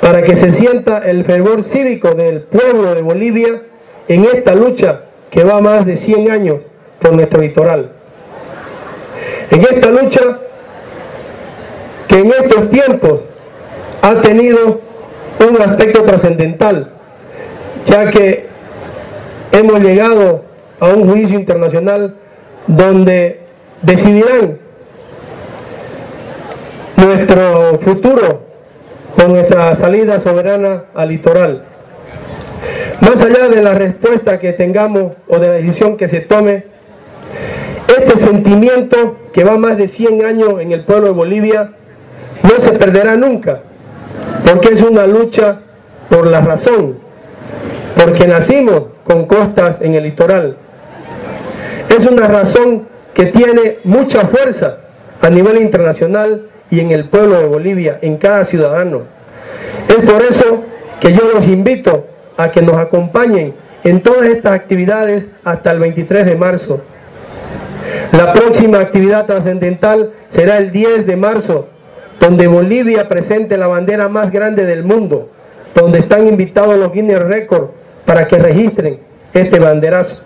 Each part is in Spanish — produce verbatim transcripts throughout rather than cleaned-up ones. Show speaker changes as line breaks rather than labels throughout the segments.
para que se sienta el fervor cívico del pueblo de Bolivia en esta lucha que va más de cien años por nuestro litoral. En esta lucha que en estos tiempos ha tenido un aspecto trascendental, ya que hemos llegado a un juicio internacional donde decidirán nuestro futuro con nuestra salida soberana al litoral. Más allá de la respuesta que tengamos o de la decisión que se tome, este sentimiento que va más de cien años en el pueblo de Bolivia no se perderá nunca, porque es una lucha por la razón, porque nacimos con costas en el litoral. Es una razón que tiene mucha fuerza a nivel internacional y en el pueblo de Bolivia, en cada ciudadano. Es por eso que yo los invito a que nos acompañen en todas estas actividades hasta el veintitrés de marzo. La próxima actividad trascendental será el diez de marzo, donde Bolivia presente la bandera más grande del mundo, donde están invitados los Guinness Records para que registren este banderazo.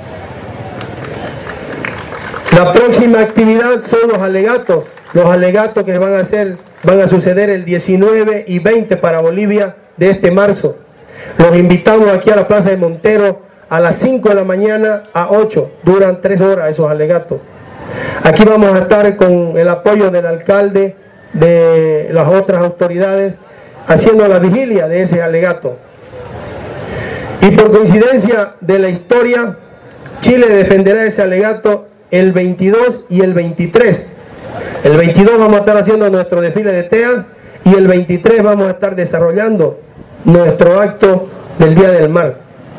La próxima actividad son los alegatos, los alegatos que van a hacer, van a suceder el diecinueve y veinte para Bolivia de este marzo. Los invitamos aquí a la Plaza de Montero a las cinco de la mañana a ocho, duran tres horas esos alegatos. Aquí vamos a estar con el apoyo del alcalde, de las otras autoridades, haciendo la vigilia de ese alegato. Y por coincidencia de la historia, Chile defenderá ese alegato el veintidós y el veintitrés. El veintidós vamos a estar haciendo nuestro desfile de T E A y el veintitrés vamos a estar desarrollando nuestro acto del Día del Mar.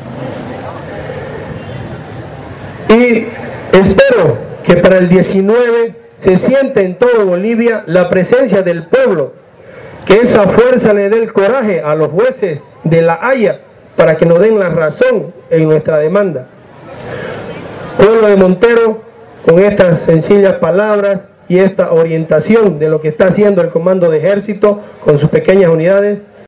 Y espero que para el diecinueve se siente en todo Bolivia la presencia del pueblo, que esa fuerza le dé el coraje a los jueces de La Haya para que nos den la razón en nuestra demanda. Pueblo de Montero, con estas sencillas palabras y esta orientación de lo que está haciendo el Comando de Ejército con sus pequeñas unidades,